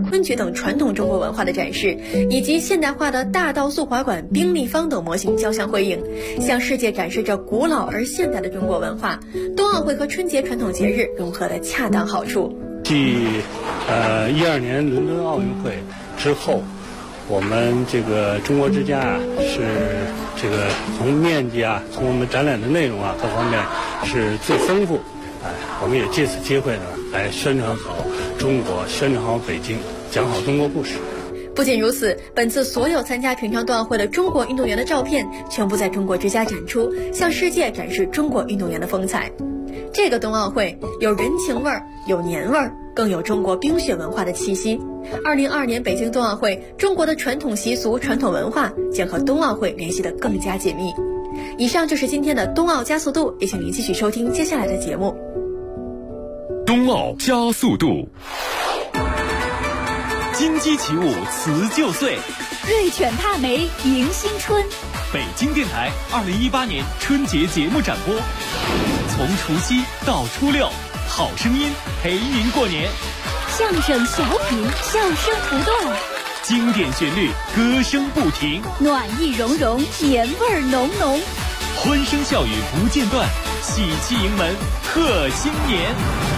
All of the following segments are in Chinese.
昆曲等传统中国文化的展示，以及现代化的大道素华馆、冰立方等模型交相辉映，向世界展示着古老而现代的中国文化。冬奥会和春节传统节日融合的恰当好处。 继12年伦敦奥运会之后，我们这个中国之家是这个从面积啊，从我们展览的内容啊各方面是最丰富。我们也借此机会呢，来宣传好中国，宣传好北京，讲好中国故事。 不仅如此，本次所有参加平昌冬奥会的中国运动员的照片全部在中国之家展出，向世界展示中国运动员的风采。这个冬奥会有人情味儿，有年味儿，更有中国冰雪文化的气息。2022年北京冬奥会，中国的传统习俗、传统文化将和冬奥会联系得更加紧密。以上就是今天的冬奥加速度，也请您继续收听接下来的节目。 冬奥加速度，金鸡起舞辞旧岁， 瑞犬踏梅迎新春。 北京电台2018年春节节目展播，从除夕到初六，好声音陪您过年。 相声小品，笑声不断， 经典旋律，歌声不停， 暖意融融，年味浓浓， 欢声笑语不间断，喜气迎门贺新年。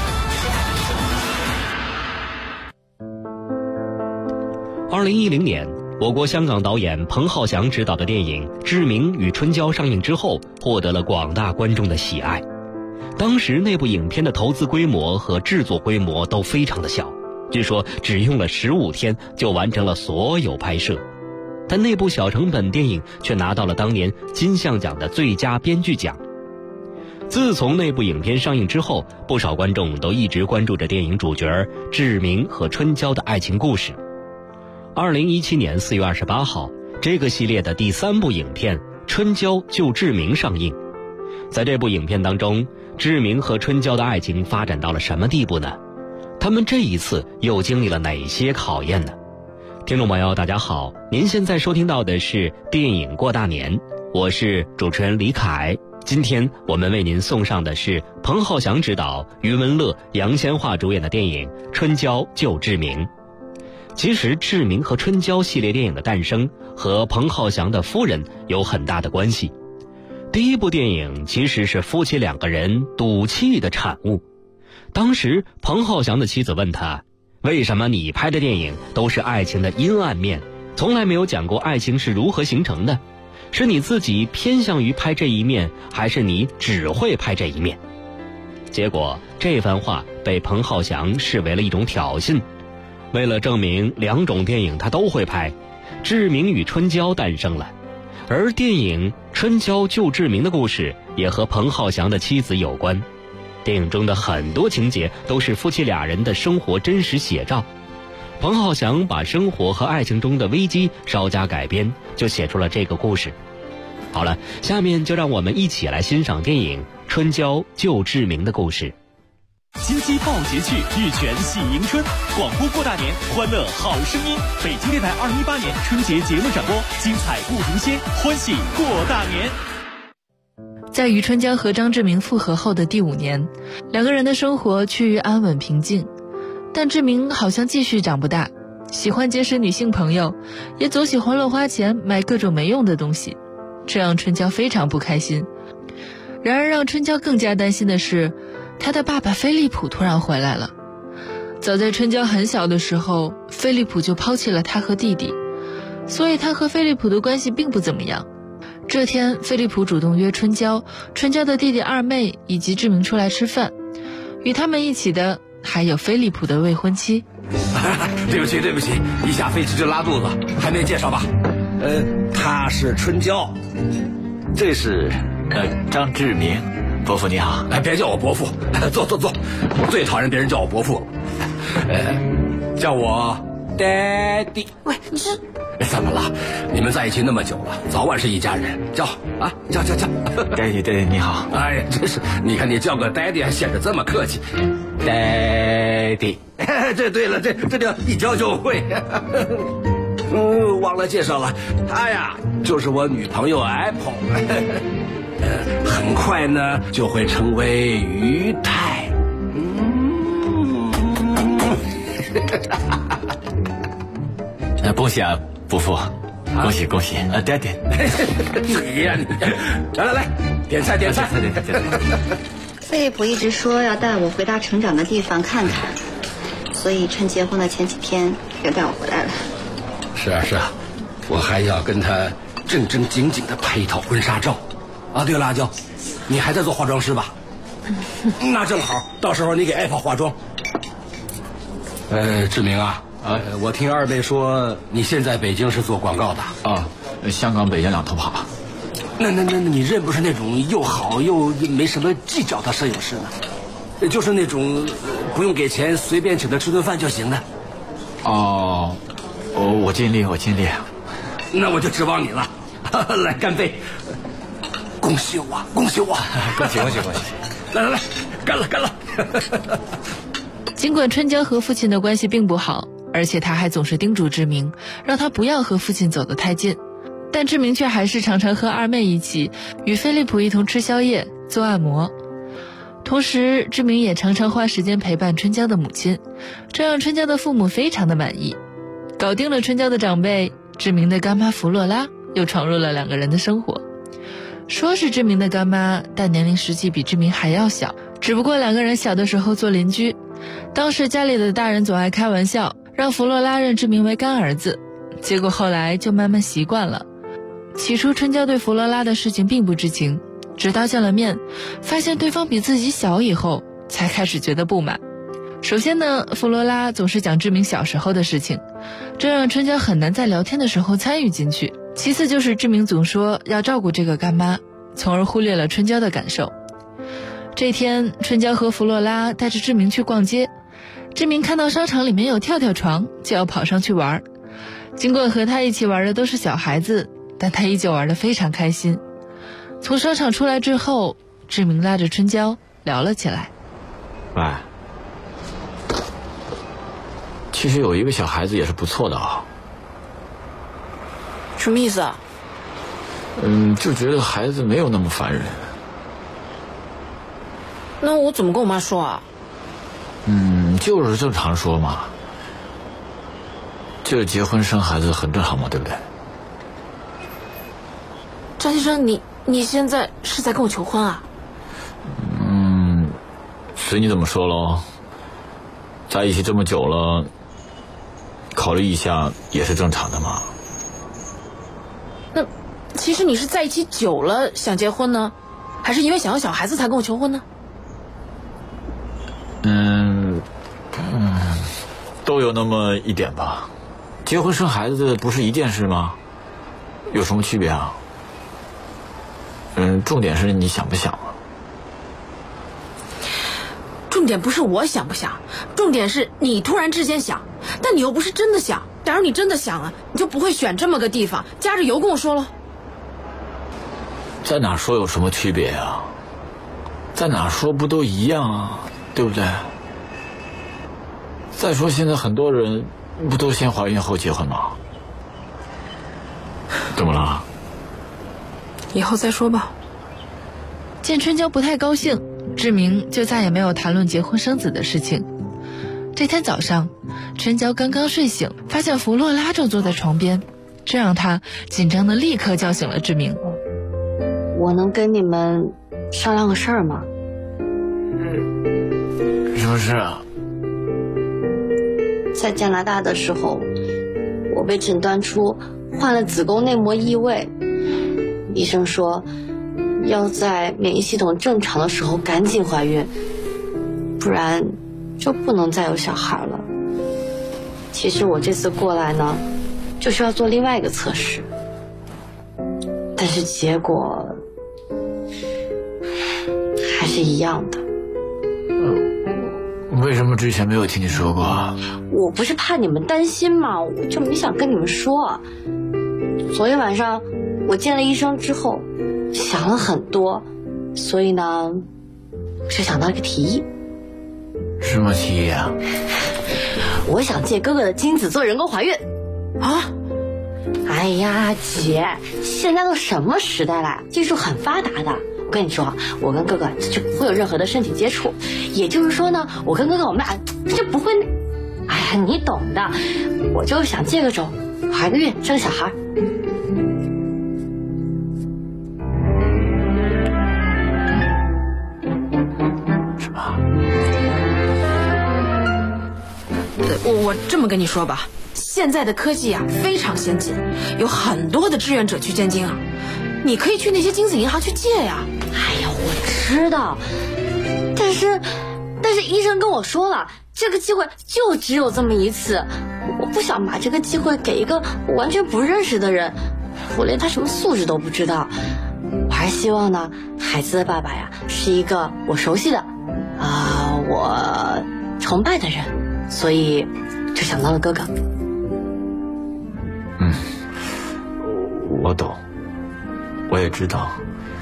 2010年，我国香港导演彭浩翔执导的电影《志明与春娇》上映之后，获得了广大观众的喜爱。当时那部影片的投资规模和制作规模都非常的小，据说只用了15天就完成了所有拍摄。但那部小成本电影却拿到了当年金像奖的最佳编剧奖。自从那部影片上映之后，不少观众都一直关注着电影主角志明和春娇的爱情故事。2017年4月28号，这个系列的第3部影片《春娇救志明》上映。在这部影片当中，志明和春娇的爱情发展到了什么地步呢？他们这一次又经历了哪些考验呢？听众朋友大家好，您现在收听到的是电影过大年，我是主持人李凯。今天我们为您送上的是彭浩翔执导、余文乐、杨千嬅主演的电影《春娇救志明》。其实志明和春娇系列电影的诞生和彭浩翔的夫人有很大的关系。第一部电影其实是夫妻2个人赌气的产物。当时彭浩翔的妻子问他，为什么你拍的电影都是爱情的阴暗面，从来没有讲过爱情是如何形成的？是你自己偏向于拍这一面，还是你只会拍这一面？结果这番话被彭浩翔视为了一种挑衅。为了证明2种电影他都会拍，志明与春娇诞生了。而电影《春娇救志明》的故事也和彭浩翔的妻子有关。电影中的很多情节都是夫妻2人的生活真实写照。彭浩翔把生活和爱情中的危机稍加改编，就写出了这个故事。好了，下面就让我们一起来欣赏电影《春娇救志明》的故事。 金鸡报捷去，玉泉喜迎春，广播过大年，欢乐好声音。北京电台2018年春节节目展播，精彩不停歇，欢喜过大年。 在与春娇和张志明复合后的第5年，2个人的生活趋于安稳平静，但志明好像继续长不大，喜欢结识女性朋友，也总喜欢乱花钱买各种没用的东西，这让春娇非常不开心。然而让春娇更加担心的是，他的爸爸飞利浦突然回来了。早在春娇很小的时候，飞利浦就抛弃了他和弟弟，所以他和飞利浦的关系并不怎么样。这天，飞利浦主动约春娇的弟弟二妹以及志明出来吃饭，与他们一起的还有飞利浦的未婚妻。 对不起，一下飞机就拉肚子，还没介绍吧？他是春娇， 这是张志明。伯父你好。 别叫我伯父，坐，我最讨厌别人叫我伯父，叫我 Daddy。 喂，你这怎么了？你们在一起那么久了，早晚是一家人，叫。 Daddy 你好。 哎呀，真是，你看你叫个 Daddy 还显得这么客气。 Daddy。 这对了，这叫一教就会。忘了介绍了，她呀就是我女朋友 Apple。很快呢就会成为于太。 恭喜啊，伯父，恭喜恭喜！爹爹， 你呀你，来，点菜。 菲利普一直说要带我回他成长的地方看看，所以趁结婚的前几天又带我回来了。 是啊，我还要跟他正正经经的拍一套婚纱照。啊，对了，阿娇，你还在做化妆师吧？那正好，到时候你给爱泡化妆。志明啊，我听二妹说你现在北京是做广告的啊，香港、北京两头跑。 那你认不是那种又好又没什么技巧的摄影师呢？就是那种不用给钱随便请他吃顿饭就行的。 哦，我尽力。 那我就指望你了。来，干杯！恭喜我！ 恭喜！ 来，干了！ 尽管春娇和父亲的关系并不好，而且他还总是叮嘱志明，让他不要和父亲走得太近，但志明却还是常常和二妹一起与菲利普一同吃宵夜、做按摩。同时，志明也常常花时间陪伴春娇的母亲，这让春娇的父母非常的满意。搞定了春娇的长辈，志明的干妈弗洛拉又闯入了两个人的生活。说是志明的干妈，但年龄实际比志明还要小，只不过两个人小的时候做邻居。当时家里的大人总爱开玩笑，让弗洛拉认志明为干儿子，结果后来就慢慢习惯了。起初春娇对弗洛拉的事情并不知情，直到见了面，发现对方比自己小以后，才开始觉得不满。首先呢，弗洛拉总是讲志明小时候的事情，这让春娇很难在聊天的时候参与进去。其次就是志明总说要照顾这个干妈，从而忽略了春娇的感受。这天，春娇和弗洛拉带着志明去逛街，志明看到商场里面有跳跳床，就要跑上去玩。尽管和他一起玩的都是小孩子，但他依旧玩得非常开心。从商场出来之后，志明拉着春娇聊了起来。 喂，其实有一个小孩子也是不错的啊。 什么意思啊？ 就觉得孩子没有那么烦人。 那我怎么跟我妈说啊？ 就是正常说嘛。这结婚生孩子很正常嘛，对不对？ 张先生，你现在是在跟我求婚啊？ 随你怎么说咯。在一起这么久了，考虑一下也是正常的嘛。 那其实你是在一起久了想结婚呢，还是因为想要小孩子才跟我求婚呢？ 都有那么一点吧。结婚生孩子不是一件事吗？有什么区别啊？重点是你想不想啊？ 重点不是我想不想，重点是你突然之间想，但你又不是真的想。假如你真的想了，你就不会选这么个地方，加着油跟我说了。 在哪说有什么区别啊？在哪说不都一样啊？对不对？再说现在很多人不都先怀孕后结婚吗？怎么了？ 以后再说吧。 见春娇不太高兴，志明就再也没有谈论结婚生子的事情。这天早上，春娇刚刚睡醒，发现弗洛拉正坐在床边，这让她紧张的立刻叫醒了志明。 我能跟你们商量个事儿吗？ 什么事啊？ 在加拿大的时候，我被诊断出患了子宫内膜异位，医生说要在免疫系统正常的时候赶紧怀孕，不然就不能再有小孩了。其实我这次过来呢，就是要做另外一个测试，但是结果还是一样的。 为什么之前没有听你说过啊？ 我不是怕你们担心嘛，我就没想跟你们说。昨天晚上我见了医生之后，想了很多，所以呢，我就想到一个提议。 什么提议啊？ 我想借哥哥的精子做人工怀孕。 啊？ 哎呀，姐，现在都什么时代了，技术很发达的。我跟你说，我跟哥哥就不会有任何的身体接触，也就是说呢，我跟哥哥我们俩就不会哎呀，你懂的，我就是想借个种，怀个孕，生个小孩。 什么？ 我这么跟你说吧，现在的科技啊非常先进，有很多的志愿者去捐精啊，你可以去那些精子银行去借呀。 哎呀，我知道，但是医生跟我说了，这个机会就只有这么一次，我不想把这个机会给一个我完全不认识的人，我连他什么素质都不知道。我还是希望呢，孩子的爸爸呀是一个我熟悉的，我崇拜的人，所以就想到了哥哥。 我懂，我也知道，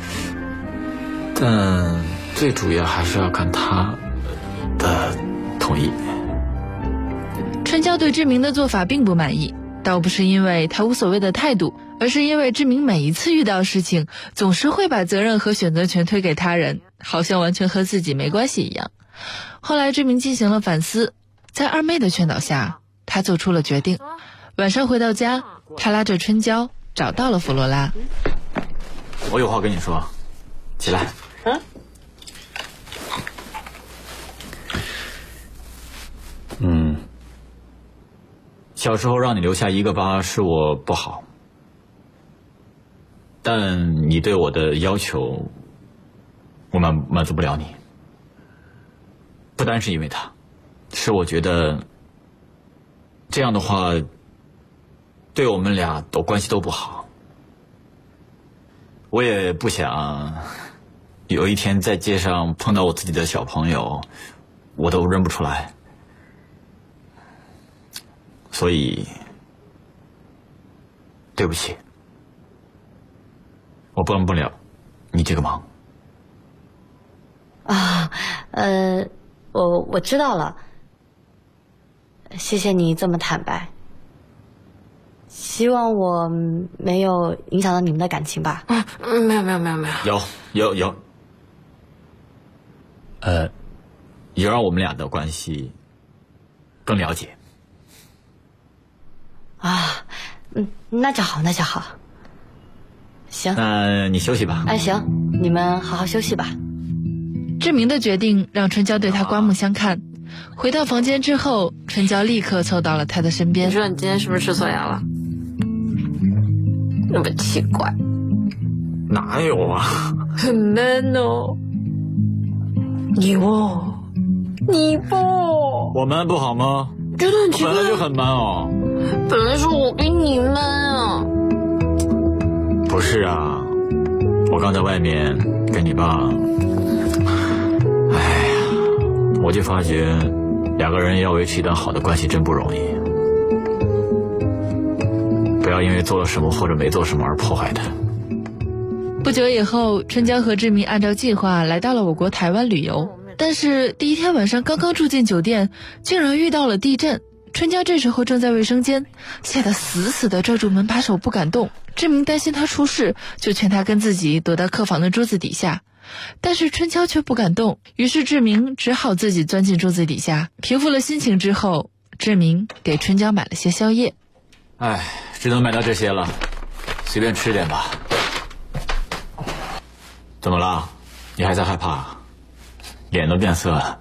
但最主要还是要看他的同意。 春娇对志明的做法并不满意，倒不是因为他无所谓的态度，而是因为志明每一次遇到事情总是会把责任和选择权推给他人，好像完全和自己没关系一样。后来志明进行了反思，在二妹的劝导下，他做出了决定。晚上回到家，他拉着春娇找到了弗罗拉。 我有话跟你说，起来。小时候让你留下一个疤是我不好，但你对我的要求，我满足不了你。不单是因为他，是我觉得这样的话对我们俩的关系都不好。我也不想有一天在街上碰到我自己的小朋友，我都认不出来。所以对不起，我帮不了你这个忙。 我知道了，谢谢你这么坦白，希望我没有影响到你们的感情吧？ 没有。 有，也让我们俩的关系更了解。 那就好。行， 那你休息吧。 行，你们好好休息吧。 志明的决定让春娇对他刮目相看。回到房间之后，春娇立刻凑到了他的身边。 你说你今天是不是吃错药了？那么奇怪。 哪有啊？ 很 man 哦。你不。 我 man 不好吗？ 觉得很奇怪。 我本来就很 man 哦。 本来是我比你 man 啊。 不是啊，我刚在外面跟你爸，我就发觉两个人要维持一段好的关系真不容易。不要因为做了什么或者没做什么而破坏它。 不久以后，春娇和志明按照计划来到了我国台湾旅游，但是第一天晚上刚刚住进酒店，竟然遇到了地震。春娇这时候正在卫生间，吓得死死地抓住门把手不敢动。志明担心他出事，就劝他跟自己躲到客房的桌子底下，但是春娇却不敢动，于是志明只好自己钻进桌子底下。平复了心情之后，志明给春娇买了些宵夜。 只能买到这些了，随便吃点吧。怎么了？你还在害怕？脸都变色了。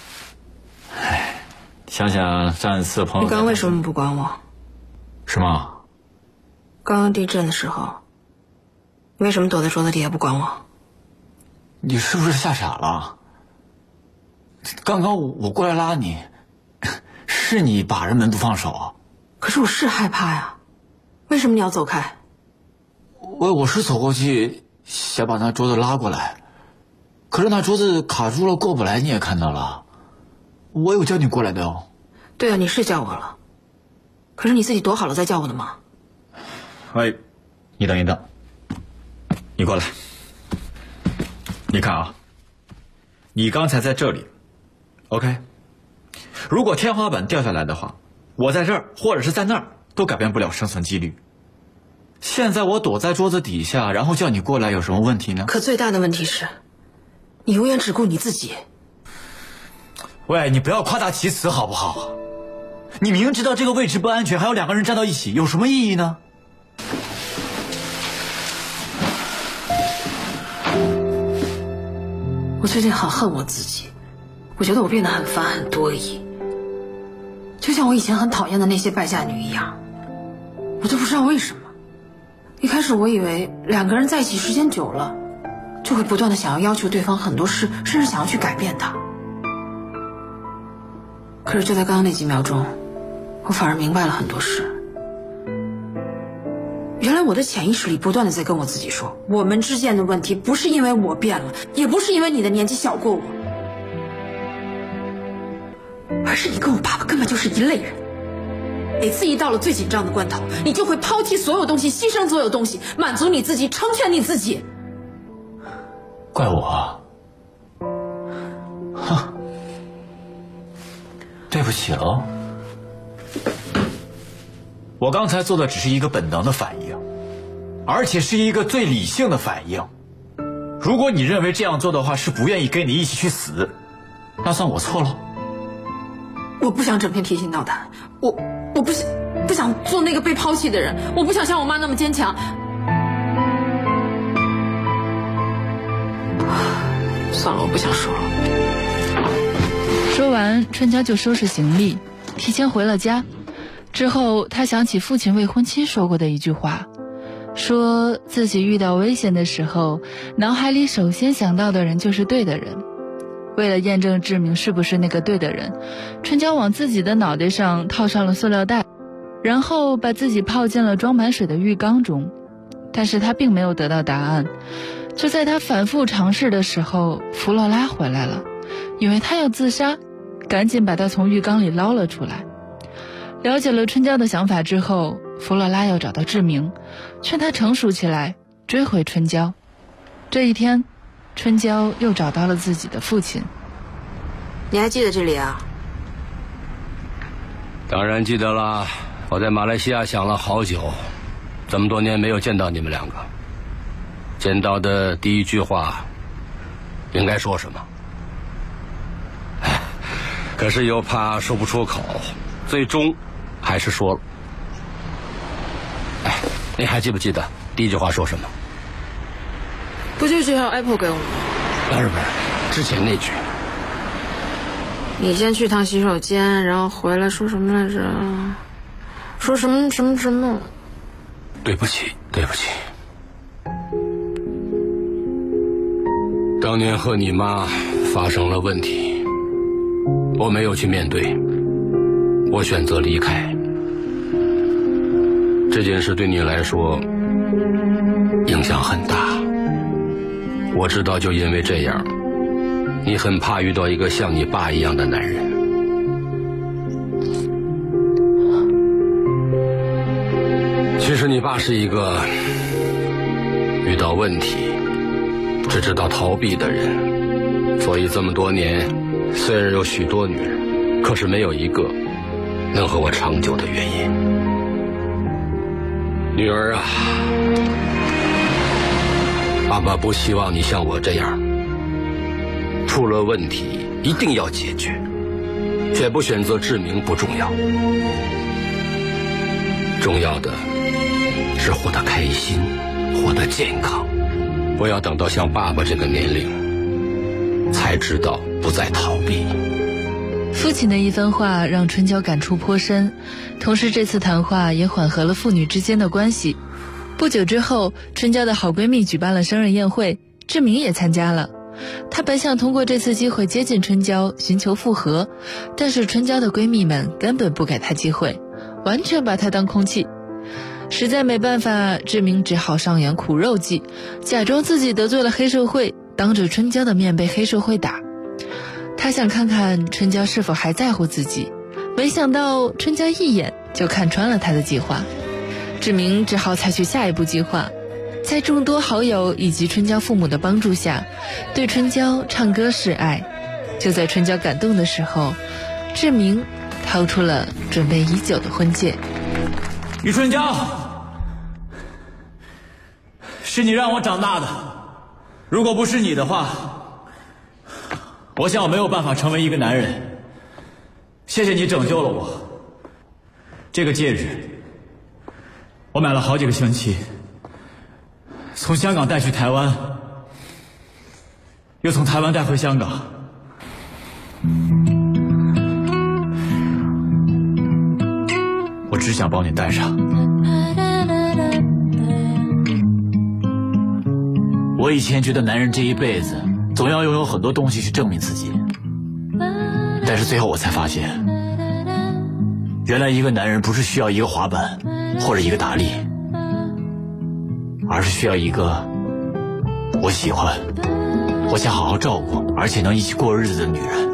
想想上一次朋友， 你刚刚为什么不管我？ 什么？ 刚刚地震的时候，你为什么躲在桌子底下不管我？ 你是不是吓傻了？刚刚我过来拉你，是你把人门不放手。 可是我是害怕呀，为什么你要走开？ 我是走过去想把那桌子拉过来，可是那桌子卡住了过不来，你也看到了，我有叫你过来的哦。 对啊，你是叫我了，可是你自己躲好了再叫我的吗？ 喂，你等一等，你过来，你看啊，你刚才在这里 ，OK， 如果天花板掉下来的话，我在这儿或者是在那儿都改变不了生存几率。现在我躲在桌子底下，然后叫你过来，有什么问题呢？ 可最大的问题是，你永远只顾你自己。 喂，你不要夸大其词好不好？ 你明知道这个位置不安全，还有2个人站到一起，有什么意义呢？ 我最近很恨我自己，我觉得我变得很烦很多疑，就像我以前很讨厌的那些败家女一样。我都不知道为什么，一开始我以为2个人在一起时间久了，就会不断的想要求对方很多事，甚至想要去改变他。可是就在刚刚那几秒钟，我反而明白了很多事。原来我的潜意识里不断的在跟我自己说，我们之间的问题不是因为我变了，也不是因为你的年纪小过我，而是你跟我爸爸根本就是一类人。每次一到了最紧张的关头，你就会抛弃所有东西，牺牲所有东西，满足你自己，成全你自己。 怪我？哼，对不起喽。我刚才做的只是一个本能的反应，而且是一个最理性的反应。如果你认为这样做的话是不愿意跟你一起去死，那算我错了。 我不想整天提心吊胆，我不想做那个被抛弃的人，我不想像我妈那么坚强。算了，我不想说了。 说完，春娇就收拾行李，提前回了家。之后，她想起父亲未婚妻说过的一句话，说自己遇到危险的时候，脑海里首先想到的人就是对的人。为了验证志明是不是那个对的人，春娇往自己的脑袋上套上了塑料袋，然后把自己泡进了装满水的浴缸中。但是她并没有得到答案。就在她反复尝试的时候，弗洛拉回来了，以为她要自杀，赶紧把她从浴缸里捞了出来。了解了春娇的想法之后，弗洛拉要找到志明，劝他成熟起来，追回春娇。这一天，春娇又找到了自己的父亲。 你还记得这里啊？ 当然记得了，我在马来西亚想了好久，这么多年没有见到你们2个，见到的第一句话应该说什么？可是又怕说不出口，最终还是说了。你还记不记得第一句话说什么？ 不就是要 Apple 给我吗？ 不是，之前那句。 你先去趟洗手间，然后回来说什么来着？说什么？ 对不起。当年和你妈发生了问题，我没有去面对，我选择离开。这件事对你来说影响很大，我知道，就因为这样，你很怕遇到一个像你爸一样的男人。其实你爸是一个遇到问题只知道逃避的人，所以这么多年虽然有许多女人，可是没有一个能和我长久的原因。女儿啊，爸爸不希望你像我这样，出了问题一定要解决，却不选择志明不重要，重要的是活得开心，活得健康，不要等到像爸爸这个年龄才知道不再逃避。 父亲的一番话让春娇感触颇深，同时这次谈话也缓和了父女之间的关系。不久之后，春娇的好闺蜜举办了生日宴会，志明也参加了。她本想通过这次机会接近春娇，寻求复合，但是春娇的闺蜜们根本不给她机会，完全把她当空气。实在没办法，志明只好上演苦肉计，假装自己得罪了黑社会，当着春娇的面被黑社会打。他想看看春娇是否还在乎自己，没想到春娇一眼就看穿了他的计划。志明只好采取下一步计划，在众多好友以及春娇父母的帮助下，对春娇唱歌示爱。就在春娇感动的时候，志明掏出了准备已久的婚戒。 于春娇，是你让我长大的，如果不是你的话，我想我没有办法成为一个男人。谢谢你拯救了我， 这个戒指我买了好几个星期，从香港带去台湾，又从台湾带回香港。我只想帮你戴上。我以前觉得男人这一辈子总要拥有很多东西去证明自己，但是最后我才发现，原来一个男人不是需要一个滑板或者一个打力，而是需要一个我喜欢、我想好好照顾，而且能一起过日子的女人。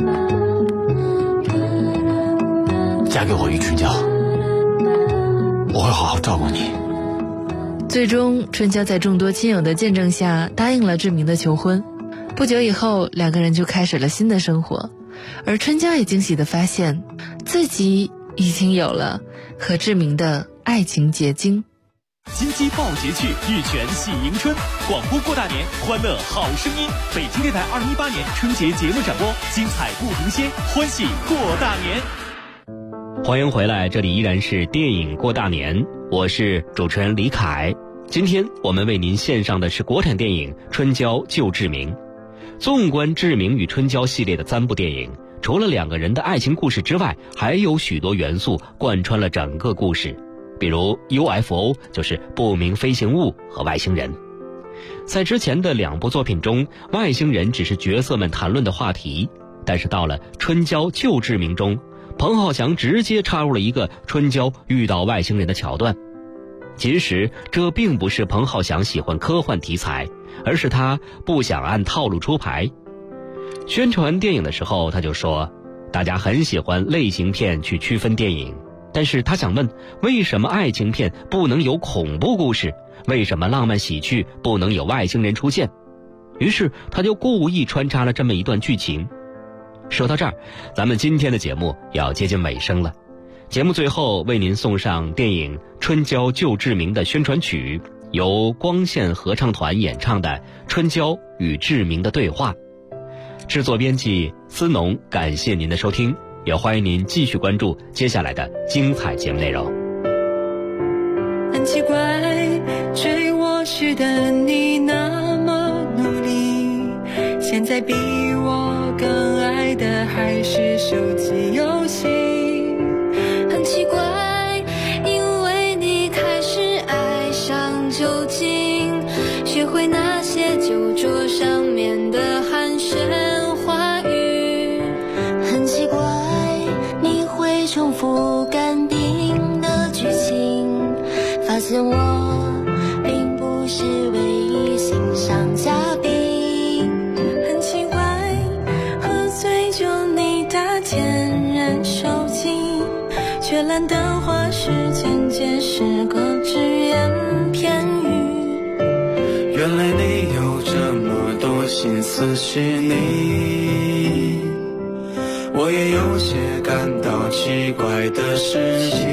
嫁给我，余春娇，我会好好照顾你。 最终，春娇在众多亲友的见证下答应了志明的求婚。不久以后，两个人就开始了新的生活，而春娇也惊喜地发现，自己已经有了和志明的爱情结晶。 金鸡报捷趣，玉泉喜迎春，广播过大年，欢乐好声音。北京电台2018年春节节目展播，精彩不停歇，欢喜过大年。 欢迎回来，这里依然是电影过大年，我是主持人李凯。今天我们为您献上的是国产电影《春娇救志明》。纵观志明与春娇系列的3部电影，除了2个人的爱情故事之外，还有许多元素贯穿了整个故事，比如 UFO 就是不明飞行物和外星人。在之前的2部作品中，外星人只是角色们谈论的话题，但是到了春娇救志明中，彭浩翔直接插入了一个春娇遇到外星人的桥段。其实这并不是彭浩翔喜欢科幻题材，而是他不想按套路出牌。宣传电影的时候他就说，大家很喜欢类型片去区分电影，但是他想问，为什么爱情片不能有恐怖故事？为什么浪漫喜剧不能有外星人出现？于是他就故意穿插了这么一段剧情。说到这儿，咱们今天的节目要接近尾声了。节目最后为您送上电影《春娇救志明》的宣传曲，由光线合唱团演唱的《春娇与志明的对话》。制作编辑思农，感谢您的收听，也欢迎您继续关注接下来的精彩节目内容。 很奇怪，追我时的你那么努力，现在比我更爱的还是手机游戏。很奇怪，因为你开始爱上酒精，学会那些酒桌上面的寒暄话语。很奇怪，你会重复干冰的剧情，发现我并不是唯一欣赏嘉宾。很奇怪，喝醉酒你的天然手机，却懒得花时间解释个只言片语。 原来你有这么多心思细腻，我也有些感到奇怪的事情。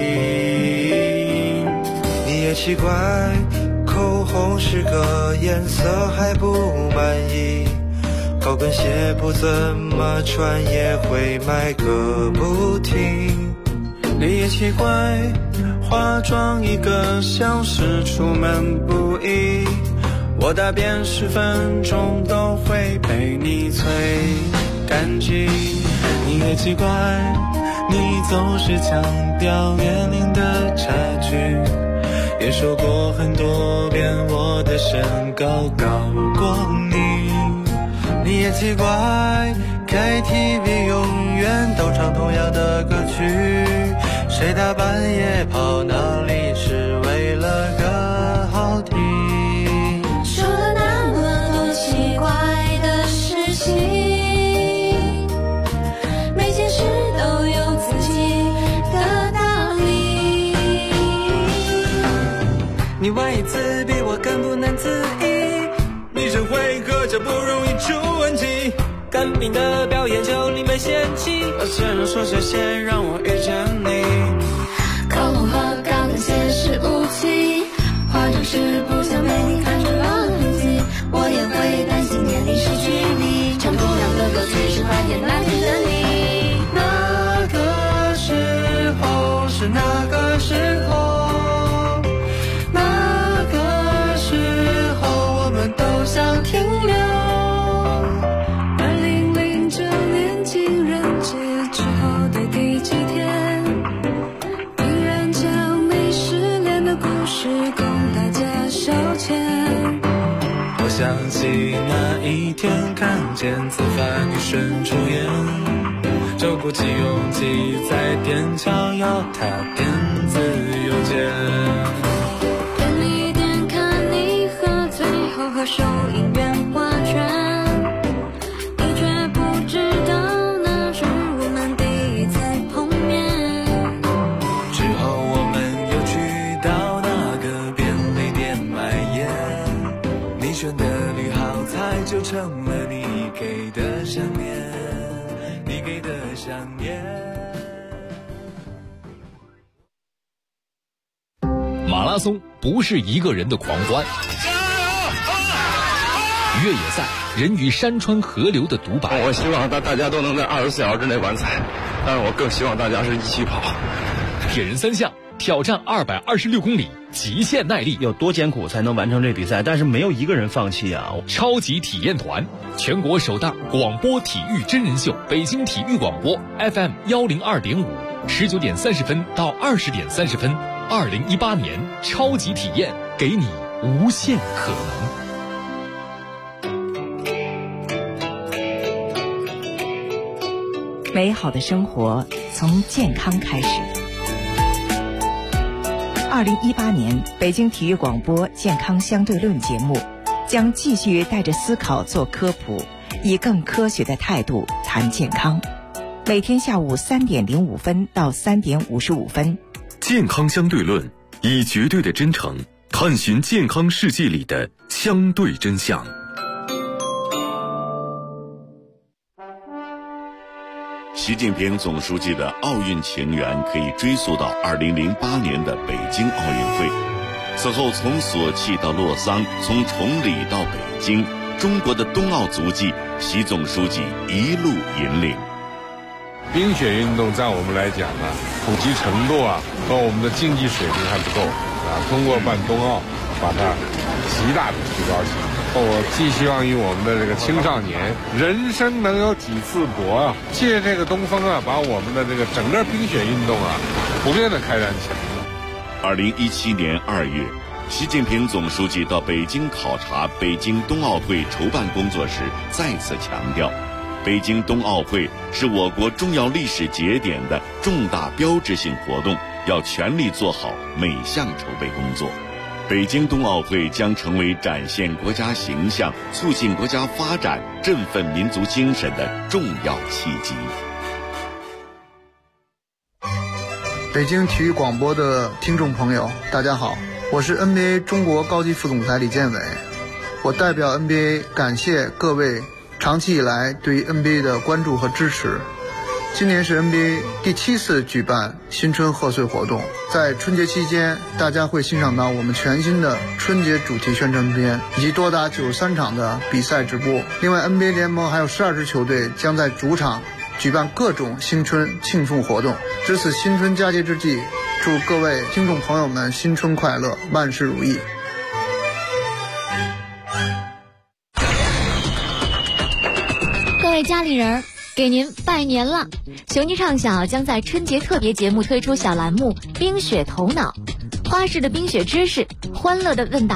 你也奇怪，口红是个颜色还不满意，高跟鞋不怎么穿也会买个不停。你也奇怪，化妆1个小时出门不易，我大便10分钟都会被你催干净。你也奇怪，你总是强调年龄的差距，也说过很多遍我的身高高过你。你也奇怪， KTV 永远都唱同样的歌曲，谁大半夜跑那里是为了个好听。 说了那么多奇怪的事情，每件事都有自己的道理。 你万一自闭，我更不能自已。你真会喝酒，不容易出问题。干冰的表演就你没嫌弃，只能说谢谢让我遇见你。 口红和高跟鞋是武器，化妆时不想被你看出了痕迹，我也会担心年龄失去你，唱同样的歌曲是怀念那天的你。 那个时候是那个是供大家消遣。 我想起那一天看见自发女生出演，就鼓起勇气在天桥要她电子邮件。 便利店看你喝醉后和收银员划拳，你却不知道那是我们第一次碰面。 之后我们又去到那个便利店买烟，你选的绿好菜就成了你给的想念，你给的想念。 马拉松不是一个人的狂欢，越野赛人与山川河流的独白。 我希望大家都能在24小时之内完赛，但是我更希望大家是一起跑。 铁人三项挑战226公里，极限耐力， 有多艰苦才能完成这比赛？但是没有一个人放弃啊！ 超级体验团，全国首档广播体育真人秀，北京体育广播 FM 102.5，19点30分到20点30分。2018年超级体验，给你无限可能。 美好的生活从健康开始。2018年北京体育广播健康相对论节目将继续带着思考做科普，以更科学的态度谈健康。每天下午3点05分到3点55分。 健康相对论，以绝对的真诚探寻健康世界里的相对真相。 习近平总书记的奥运情缘可以追溯到2008年的北京奥运会。此后从索契到洛桑，从崇礼到北京，中国的冬奥足迹，习总书记一路引领。 冰雪运动在我们来讲呢，普及程度和我们的竞技水平还不够通过办冬奥，把它极大的提高起来。我寄希望于我们的这个青少年，人生能有几次搏借这个东风把我们的这个整个冰雪运动普遍的开展起来。 2017年2月，习近平总书记到北京考察北京冬奥会筹办工作时，再次强调，北京冬奥会是我国重要历史节点的重大标志性活动，要全力做好每项筹备工作。北京冬奥会将成为展现国家形象、促进国家发展、振奋民族精神的重要契机。 北京体育广播的听众朋友，大家好，我是 NBA 中国高级副总裁李建伟。我代表 NBA 感谢各位长期以来对 NBA 的关注和支持。今年是 NBA 第7次举办新春贺岁活动，在春节期间，大家会欣赏到我们全新的春节主题宣传片，以及多达93场的比赛直播。另外 NBA 联盟还有12支球队将在主场举办各种新春庆祝活动。值此新春佳节之际，祝各位听众朋友们新春快乐，万事如意。 各位家里人，给您拜年了！雄鸡唱小将在春节特别节目推出小栏目《冰雪头脑》，花式的冰雪知识，欢乐的问答